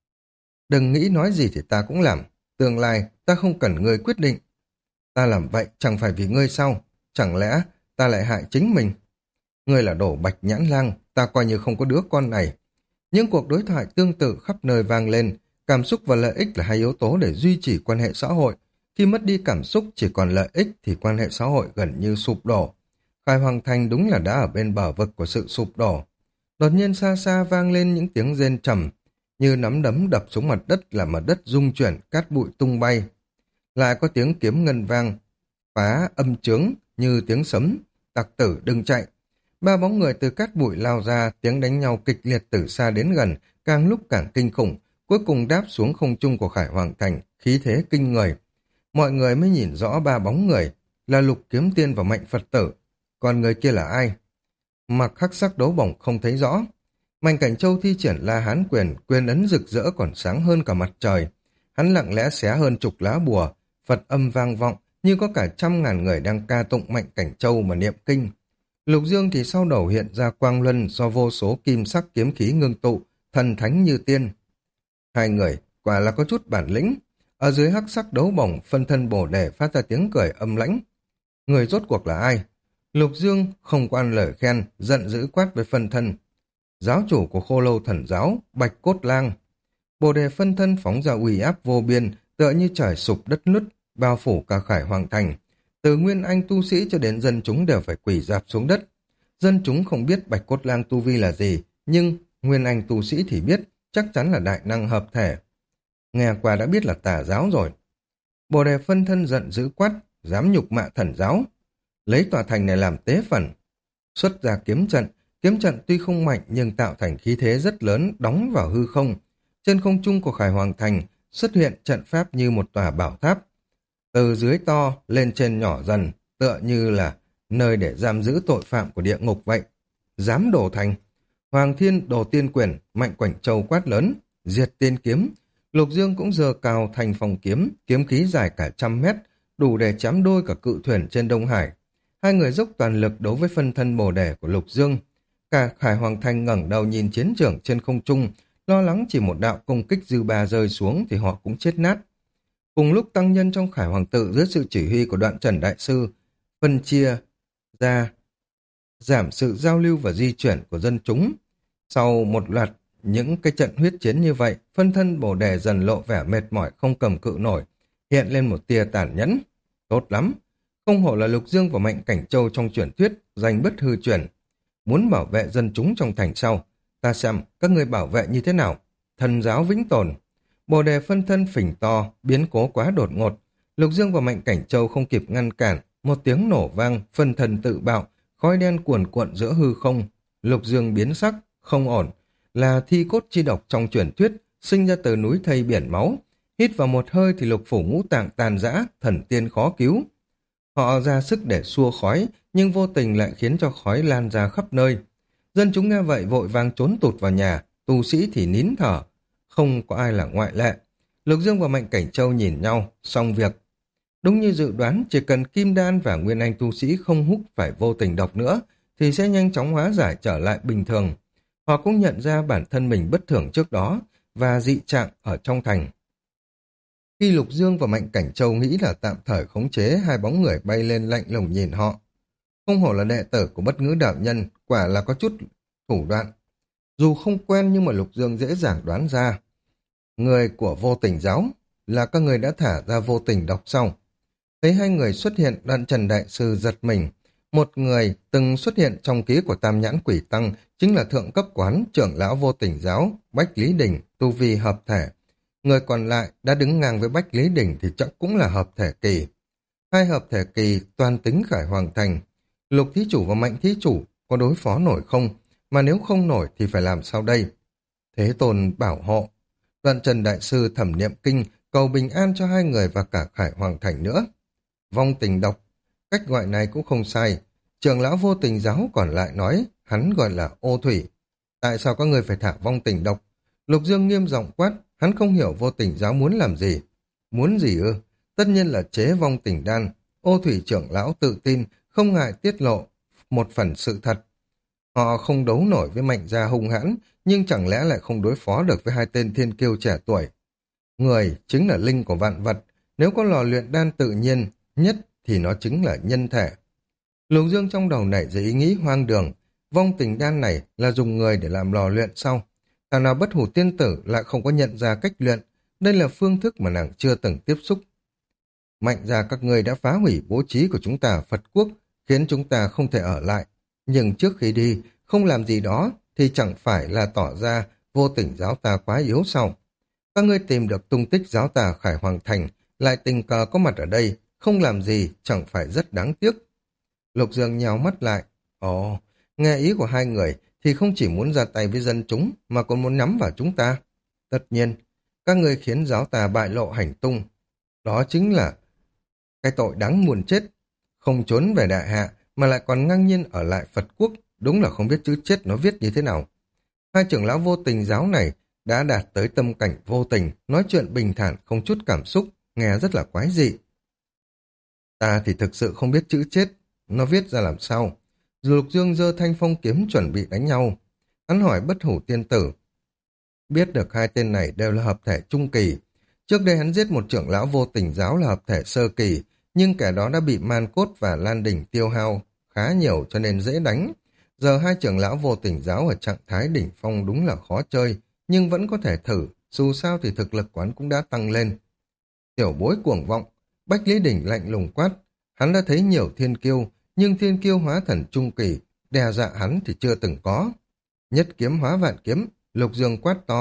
Đừng nghĩ nói gì thì ta cũng làm. Tương lai ta không cần ngươi quyết định. Ta làm vậy chẳng phải vì ngươi sao? Chẳng lẽ ta lại hại chính mình? Ngươi là đồ bạch nhãn lang, ta coi như không có đứa con này. Những cuộc đối thoại tương tự khắp nơi vang lên. Cảm xúc và lợi ích là hai yếu tố để duy trì quan hệ xã hội. Khi mất đi cảm xúc chỉ còn lợi ích thì quan hệ xã hội gần như sụp đổ. Khải Hoàng Thành đúng là đã ở bên bờ vực của sự sụp đổ. Đột nhiên xa xa vang lên những tiếng rên trầm, như nắm đấm đập xuống mặt đất làm mặt đất rung chuyển, cát bụi tung bay. Lại có tiếng kiếm ngân vang, phá âm chướng như tiếng sấm, tặc tử đừng chạy. Ba bóng người từ cát bụi lao ra, tiếng đánh nhau kịch liệt từ xa đến gần, càng lúc càng kinh khủng, cuối cùng đáp xuống không trung của Khải Hoàng Thành, khí thế kinh người. Mọi người mới nhìn rõ ba bóng người, là Lục Kiếm Tiên và Mạnh Phật Tử. Còn người kia là ai? Mặc hắc sắc đấu bổng không thấy rõ. Mạnh Cảnh Châu thi triển La Hán quyền, quyền ấn rực rỡ còn sáng hơn cả mặt trời. Hắn lặng lẽ xé hơn chục lá bùa, Phật âm vang vọng, như có cả 100.000 người đang ca tụng Mạnh Cảnh Châu mà niệm kinh. Lục Dương thì sau đầu hiện ra quang luân do vô số kim sắc kiếm khí ngưng tụ, thần thánh như tiên. Hai người quả là có chút bản lĩnh. Ở dưới hắc sắc đấu bổng, phân thân bồ đề phát ra tiếng cười âm lãnh. Người rốt cuộc là ai? Lục Dương không quan lời khen, giận dữ quát với phân thân. Giáo chủ của Khô Lâu Thần Giáo, Bạch Cốt Lang. Bồ đề phân thân phóng ra uy áp vô biên, tựa như trời sụp đất nứt, bao phủ cả Khải Hoàng Thành. Từ nguyên anh tu sĩ cho đến dân chúng đều phải quỳ rạp xuống đất. Dân chúng không biết Bạch Cốt Lang tu vi là gì, nhưng nguyên anh tu sĩ thì biết, chắc chắn là đại năng hợp thể. Nghe qua đã biết là tà giáo rồi. Bồ đề phân thân giận dữ quát, dám nhục mạ thần giáo. Lấy tòa thành này làm tế phần. Xuất ra kiếm trận tuy không mạnh nhưng tạo thành khí thế rất lớn đóng vào hư không. Trên không trung của Khải Hoàng Thành xuất hiện trận pháp như một tòa bảo tháp. Từ dưới to lên trên nhỏ dần, tựa như là nơi để giam giữ tội phạm của địa ngục vậy. Dám đổ thành. Hoàng Thiên đồ tiên quyền, Mạnh Quảnh Châu quát lớn, diệt tiên kiếm. Lục Dương cũng giơ cao thành phòng kiếm, kiếm khí dài cả 100 mét, đủ để chém đôi cả cự thuyền trên Đông Hải. Hai người dốc toàn lực đấu với phân thân bồ đề của Lục Dương. Cả Khải Hoàng Thành ngẩng đầu nhìn chiến trường trên không trung, lo lắng chỉ một đạo công kích dư ba rơi xuống thì họ cũng chết nát. Cùng lúc tăng nhân trong Khải Hoàng tự dưới sự chỉ huy của Đoạn Trần Đại Sư, phân chia ra, giảm sự giao lưu và di chuyển của dân chúng. Sau một loạt những cái trận huyết chiến như vậy, phân thân bồ đề dần lộ vẻ mệt mỏi không cầm cự nổi, hiện lên một tia tàn nhẫn. Tốt lắm, không hổ là Lục Dương và Mạnh Cảnh Châu trong truyền thuyết, danh bất hư truyền. Muốn bảo vệ dân chúng trong thành sau, ta xem các người bảo vệ như thế nào. Thần giáo vĩnh tồn. Bồ đề phân thân phình to, biến cố quá đột ngột. Lục Dương và Mạnh Cảnh Châu không kịp ngăn cản, một tiếng nổ vang, phân thân tự bạo, khói đen cuồn cuộn giữa hư không. Lục Dương biến sắc, không ổn, là thi cốt chi độc trong truyền thuyết, sinh ra từ núi thây biển máu. Hít vào một hơi thì lục phủ ngũ tạng tàn rã, thần tiên khó cứu. Họ ra sức để xua khói, nhưng vô tình lại khiến cho khói lan ra khắp nơi. Dân chúng nghe vậy vội vàng trốn tụt vào nhà, tu sĩ thì nín thở. Không có ai là ngoại lệ. Lục Dương và Mạnh Cảnh Châu nhìn nhau, xong việc. Đúng như dự đoán, chỉ cần Kim Đan và Nguyên Anh tu sĩ không hút phải vô tình độc nữa, thì sẽ nhanh chóng hóa giải trở lại bình thường. Họ cũng nhận ra bản thân mình bất thường trước đó và dị trạng ở trong thành. Khi Lục Dương và Mạnh Cảnh Châu nghĩ là tạm thời khống chế, hai bóng người bay lên lạnh lùng nhìn họ. Không hổ là đệ tử của Bất Ngữ đạo nhân, quả là có chút thủ đoạn. Dù không quen nhưng mà Lục Dương dễ dàng đoán ra. Người của vô tình giáo là các người đã thả ra vô tình độc sau. Thấy hai người xuất hiện, Đoạn Trần Đại Sư giật mình. Một người từng xuất hiện trong ký của Tam Nhãn Quỷ Tăng chính là thượng cấp quán trưởng lão vô tình giáo, Bách Lý Đình, tu vi hợp thể. Người còn lại đã đứng ngang với Bách Lý Đình thì chắc cũng là hợp thể kỳ. Hai hợp thể kỳ toàn tính Khải Hoàng Thành. Lục thí chủ và Mạnh thí chủ có đối phó nổi không? Mà nếu không nổi thì phải làm sao đây? Thế Tôn bảo hộ. Đoạn Trần Đại Sư thẩm niệm kinh cầu bình an cho hai người và cả Khải Hoàng Thành nữa. Vong tình độc, cách gọi này cũng không sai. Trưởng lão vô tình giáo còn lại nói, hắn gọi là ô thủy. Tại sao các người phải thả vong tình độc? Lục Dương nghiêm giọng quát, hắn không hiểu vô tình giáo muốn làm gì. Muốn gì ư? Tất nhiên là chế vong tình đan. Ô thủy trưởng lão tự tin, không ngại tiết lộ một phần sự thật. Họ không đấu nổi với Mạnh gia hung hãn, nhưng chẳng lẽ lại không đối phó được với hai tên thiên kiêu trẻ tuổi. Người chính là linh của vạn vật, nếu có lò luyện đan tự nhiên nhất thì nó chính là nhân thể. Lục Dương trong đầu nảy ra ý nghĩ hoang đường, vong tình đan này là dùng người để làm lò luyện sau. Thảo nào Bất Hủ tiên tử lại không có nhận ra cách luyện, đây là phương thức mà nàng chưa từng tiếp xúc. Mạnh gia các ngươi đã phá hủy bố trí của chúng ta Phật quốc, khiến chúng ta không thể ở lại. Nhưng trước khi đi, không làm gì đó thì chẳng phải là tỏ ra vô tình giáo ta quá yếu sao? Các ngươi tìm được tung tích giáo ta Khải Hoàng Thành, lại tình cờ có mặt ở đây, không làm gì chẳng phải rất đáng tiếc. Lục Dương nhào mắt lại. Ồ, nghe ý của hai người thì không chỉ muốn ra tay với dân chúng mà còn muốn nhắm vào chúng ta. Tất nhiên, các ngươi khiến giáo ta bại lộ hành tung. Đó chính là cái tội đáng muôn chết. Không trốn về đại hạ mà lại còn ngang nhiên ở lại Phật quốc, đúng là không biết chữ chết nó viết như thế nào. Hai trưởng lão vô tình giáo này đã đạt tới tâm cảnh vô tình, nói chuyện bình thản không chút cảm xúc, nghe rất là quái dị. Ta thì thực sự không biết chữ chết, nó viết ra làm sao. Lục Dương giơ thanh phong kiếm chuẩn bị đánh nhau. Hắn hỏi Bất Hủ tiên tử. Biết được hai tên này đều là hợp thể trung kỳ. Trước đây hắn giết một trưởng lão vô tình giáo là hợp thể sơ kỳ, nhưng kẻ đó đã bị Man Cốt và Lan Đỉnh tiêu hao khá nhiều cho nên dễ đánh. Giờ hai trưởng lão vô tình giáo ở trạng thái đỉnh phong đúng là khó chơi, nhưng vẫn có thể thử, dù sao thì thực lực quán cũng đã tăng lên. Tiểu bối cuồng vọng, Bách Lý Đỉnh lạnh lùng quát, hắn đã thấy nhiều thiên kiêu, nhưng thiên kiêu hóa thần trung kỳ, đè dạ hắn thì chưa từng có. Nhất kiếm hóa vạn kiếm, Lục Dương quát to,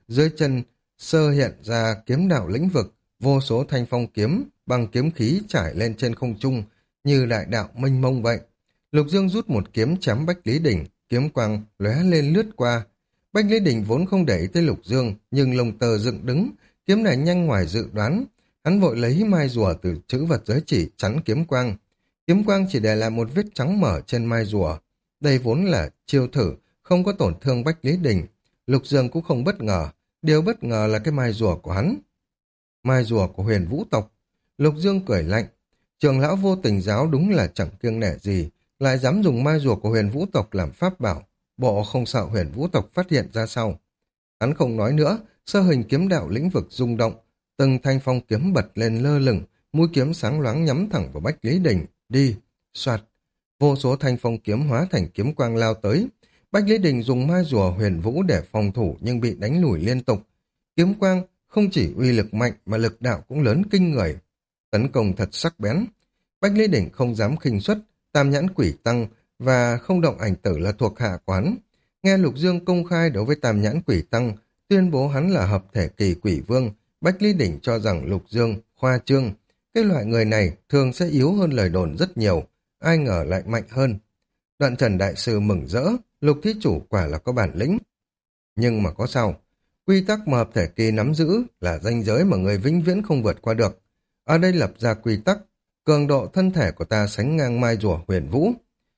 dưới chân sơ hiện ra kiếm đạo lĩnh vực, vô số thanh phong kiếm bằng kiếm khí trải lên trên không trung như đại đạo mênh mông vậy. Lục Dương rút một kiếm chém Bách Lý Đỉnh, kiếm quang lóe lên lướt qua. Bách Lý Đỉnh vốn không để ý tới Lục Dương, nhưng lông tơ dựng đứng, kiếm này nhanh ngoài dự đoán. Hắn vội lấy mai rùa từ chữ vật giới chỉ chắn kiếm quang. Kiếm quang chỉ để lại một vết trắng mở trên mai rùa. Đây vốn là chiêu thử, không có tổn thương Bách Lý Đỉnh. Lục Dương cũng không bất ngờ, điều bất ngờ là cái mai rùa của hắn. Mai rùa của Huyền Vũ tộc. Lục Dương cười lạnh. Trường lão Vô Tình giáo đúng là chẳng kiêng nể gì, lại dám dùng mai rùa của Huyền Vũ tộc làm pháp bảo. Bộ không sợ Huyền Vũ tộc phát hiện ra sau. Hắn không nói nữa, sơ hình kiếm đạo lĩnh vực rung động, từng thanh phong kiếm bật lên lơ lửng, mũi kiếm sáng loáng nhắm thẳng vào Bách Lý Đình. Đi, soạt, vô số thanh phong kiếm hóa thành kiếm quang lao tới. Bách Lý Đình dùng mai rùa Huyền Vũ để phòng thủ nhưng bị đánh lùi liên tục. Kiếm quang không chỉ uy lực mạnh mà lực đạo cũng lớn kinh người. Tấn công thật sắc bén. Bách Lý Đình không dám khinh suất, tam nhãn quỷ tăng và không động ảnh tử là thuộc hạ quán. Nghe Lục Dương công khai đối với tam nhãn quỷ tăng, tuyên bố hắn là hợp thể kỳ quỷ vương, Bách Lý Đình cho rằng Lục Dương khoa trương. Cái loại người này thường sẽ yếu hơn lời đồn rất nhiều, ai ngờ lại mạnh hơn. Đoạn Trần Đại Sư mừng rỡ, Lục thí chủ quả là có bản lĩnh. Nhưng mà có sao? Quy tắc mà hợp thể kỳ nắm giữ là ranh giới mà người vĩnh viễn không vượt qua được. Ở đây lập ra quy tắc, cường độ thân thể của ta sánh ngang mai rùa Huyền Vũ.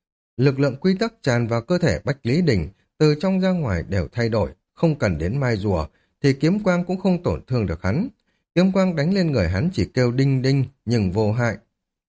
Lực lượng quy tắc tràn vào cơ thể Bách Lý Đình, từ trong ra ngoài đều thay đổi, không cần đến mai rùa, thì kiếm quang cũng không tổn thương được hắn. Kiếm quang đánh lên người hắn chỉ kêu đinh đinh, nhưng vô hại.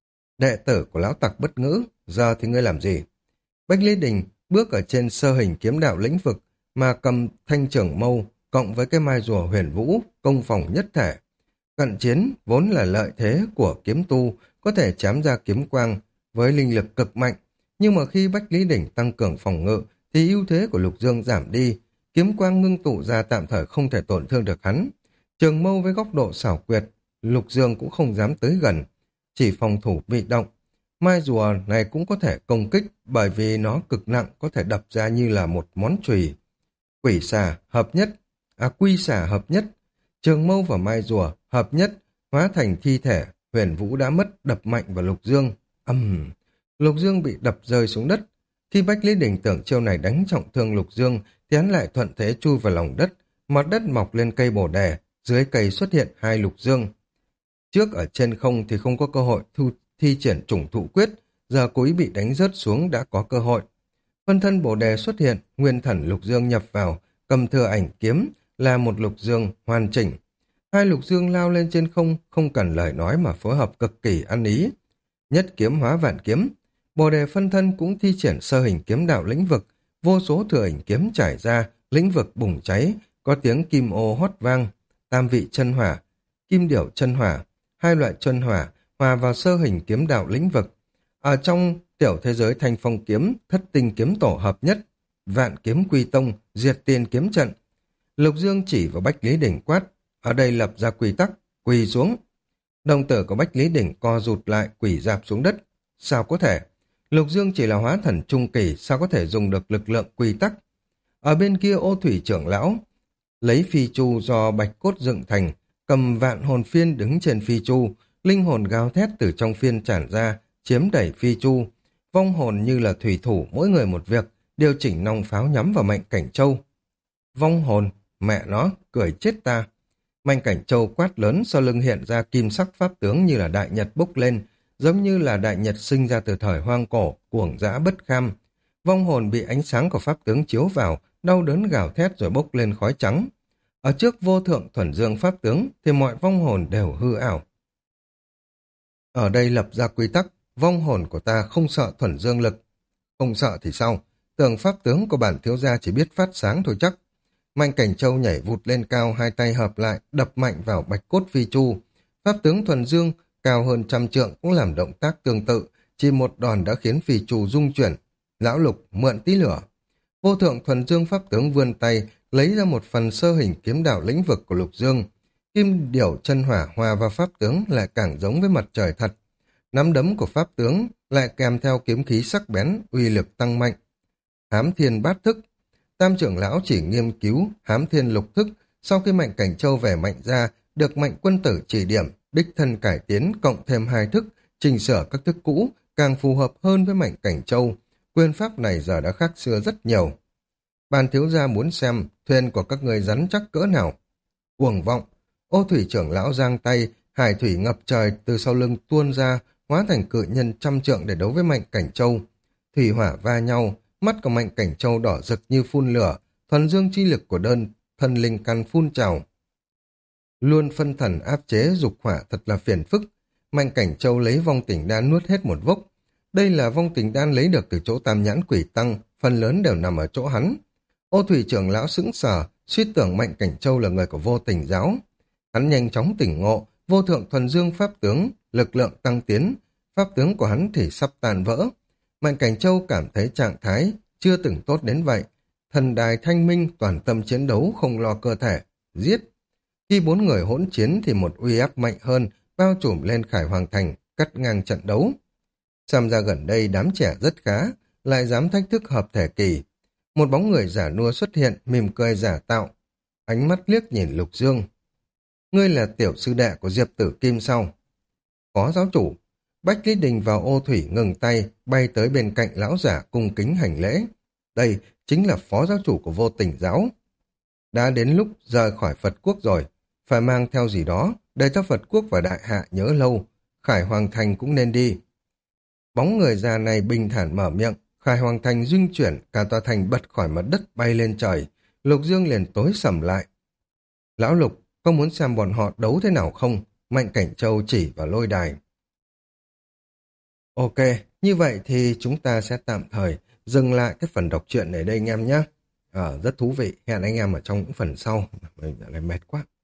Đệ tử của lão tặc bất ngữ, giờ thì ngươi làm gì? Bách Lý Đình bước ở trên sơ hình kiếm đạo lĩnh vực, mà cầm thanh trưởng mâu, cộng với cái mai rùa Huyền Vũ, công phòng nhất thể. Cận chiến vốn là lợi thế của kiếm tu, có thể chém ra kiếm quang với linh lực cực mạnh, nhưng mà khi Bách Lý Đỉnh tăng cường phòng ngự thì ưu thế của Lục Dương giảm đi, kiếm quang ngưng tụ ra tạm thời không thể tổn thương được hắn. Trường mâu với góc độ xảo quyệt, Lục Dương cũng không dám tới gần, chỉ phòng thủ bị động. Mai rùa này cũng có thể công kích bởi vì nó cực nặng, có thể đập ra như là một món chùy. Quỷ xà hợp nhất, quy xà hợp nhất, trường mâu và mai rùa hợp nhất, hóa thành thi thể. Huyền Vũ đã mất, đập mạnh vào Lục Dương. Lục Dương bị đập rơi xuống đất. Khi Bách Lý Đình tưởng chiêu này đánh trọng thương Lục Dương thì hắn lại thuận thế chui vào lòng đất. Mặt đất mọc lên cây bồ đề, dưới cây xuất hiện hai Lục Dương. Trước ở trên không thì không có cơ hội thi triển chủng thụ quyết, giờ cố ý bị đánh rớt xuống đã có cơ hội. Phân thân bồ đề xuất hiện, nguyên thần Lục Dương nhập vào, cầm thừa ảnh kiếm là một Lục Dương hoàn chỉnh. Hai Lục Dương lao lên trên không, không cần lời nói mà phối hợp cực kỳ ăn ý. Nhất kiếm hóa vạn kiếm, bồ đề phân thân cũng thi triển sơ hình kiếm đạo lĩnh vực, vô số thừa hình kiếm trải ra, lĩnh vực bùng cháy, có tiếng kim ô hót vang, tam vị chân hỏa, kim điểu chân hỏa, hai loại chân hỏa hòa vào sơ hình kiếm đạo lĩnh vực. Ở trong tiểu thế giới thanh phong kiếm, thất tinh kiếm tổ hợp nhất, vạn kiếm quy tông, diệt tiền kiếm trận. Lục Dương chỉ vào Bách Lý Đỉnh quát, ở đây lập ra quy tắc, quỳ xuống. Đồng tử của Bách Lý Đỉnh co rụt lại, quỳ rạp xuống đất. Sao có thể? Lục Dương chỉ là hóa thần trung kỳ, sao có thể dùng được lực lượng quy tắc? Ở bên kia Ô Thủy trưởng lão, lấy phi chu do bạch cốt dựng thành, cầm vạn hồn phiên đứng trên phi chu, linh hồn gào thét từ trong phiên tràn ra, chiếm đẩy phi chu. Vong hồn như là thủy thủ, mỗi người một việc, điều chỉnh nòng pháo nhắm vào Mạnh Cảnh Châu. Vong hồn, mẹ nó, cười chết ta. Mạnh Cảnh Châu quát lớn, sau lưng hiện ra kim sắc pháp tướng như là đại nhật bốc lên, giống như là đại nhật sinh ra từ thời hoang cổ, cuồng dã bất kham. Vong hồn bị ánh sáng của pháp tướng chiếu vào, đau đớn gào thét rồi bốc lên khói trắng. Ở trước vô thượng thuần dương pháp tướng thì mọi vong hồn đều hư ảo. Ở đây lập ra quy tắc, vong hồn của ta không sợ thuần dương lực. Không sợ thì sao? Tưởng pháp tướng của bản thiếu gia chỉ biết phát sáng thôi chắc. Mạnh Cảnh Châu nhảy vụt lên cao, hai tay hợp lại, đập mạnh vào bạch cốt phi chu. Pháp tướng thuần dương, cao hơn 100 trượng cũng làm động tác tương tự, chỉ một đòn đã khiến phi chu rung chuyển. Lão Lục mượn tí lửa. Vô thượng thuần dương pháp tướng vươn tay, lấy ra một phần sơ hình kiếm đạo lĩnh vực của Lục Dương. Kim điểu chân hỏa hòa vào pháp tướng lại càng giống với mặt trời thật. Nắm đấm của pháp tướng lại kèm theo kiếm khí sắc bén, uy lực tăng mạnh. Hám thiên bát thức. Tam trưởng lão chỉ nghiên cứu hám thiên lục thức, Sau khi Mạnh Cảnh Châu về Mạnh gia, được Mạnh quân tử chỉ điểm, đích thân cải tiến cộng thêm 2 thức, chỉnh sửa các thức cũ, càng phù hợp hơn với Mạnh Cảnh Châu. Quyền pháp này giờ đã khác xưa rất nhiều. Ban thiếu gia muốn xem thuyền của các người rắn chắc cỡ nào. Cuồng vọng, Ô thủy trưởng lão giang tay, hải thủy ngập trời từ sau lưng tuôn ra, hóa thành cự nhân trăm trượng để đấu với Mạnh Cảnh Châu. Thủy hỏa va nhau, mắt của Mạnh Cảnh Châu đỏ rực như phun lửa, thuần dương chi lực của đơn thần linh căn phun trào. Luôn phân thần áp chế dục hỏa thật là phiền phức. Mạnh Cảnh Châu lấy vong tình đan nuốt hết một vốc. Đây là vong tình đan lấy được từ chỗ tam nhãn quỷ tăng, phần lớn đều nằm ở chỗ hắn. Ô thủy trưởng lão sững sờ, suýt tưởng Mạnh Cảnh Châu là người của vô tình giáo. Hắn nhanh chóng tỉnh ngộ, vô thượng thuần dương pháp tướng, lực lượng tăng tiến, pháp tướng của hắn thì sắp tan vỡ. Mạnh Cảnh Châu cảm thấy trạng thái chưa từng tốt đến vậy. Thần đài thanh minh, toàn tâm chiến đấu, không lo cơ thể. Giết! Khi 4 người hỗn chiến thì một uy áp mạnh hơn bao trùm lên Khải Hoàng Thành, cắt ngang trận đấu. Xem ra gần đây đám trẻ rất khá, lại dám thách thức hợp thể kỳ. Một bóng người giả nua xuất hiện, mỉm cười giả tạo. Ánh mắt liếc nhìn Lục Dương. Ngươi là tiểu sư đệ của Diệp Tử Kim sao? Phó giáo chủ. Bách Lý Đình vào ô thủy ngừng tay, bay tới bên cạnh lão giả cung kính hành lễ. Đây chính là phó giáo chủ của vô tình giáo. Đã đến lúc rời khỏi Phật quốc rồi, phải mang theo gì đó, để cho Phật quốc và đại hạ nhớ lâu. Khải Hoàng Thành cũng nên đi. Bóng người già này bình thản mở miệng, Khải Hoàng Thành duyên chuyển, cả tòa thành bật khỏi mặt đất bay lên trời. Lục Dương liền tối sầm lại. Lão Lục, có muốn xem bọn họ đấu thế nào không? Mạnh Cảnh Châu chỉ vào lôi đài. Ok, như vậy thì chúng ta sẽ tạm thời dừng lại cái phần đọc truyện ở đây anh em nhé. Rất thú vị, hẹn anh em ở trong những phần sau. Mình đã mệt quá.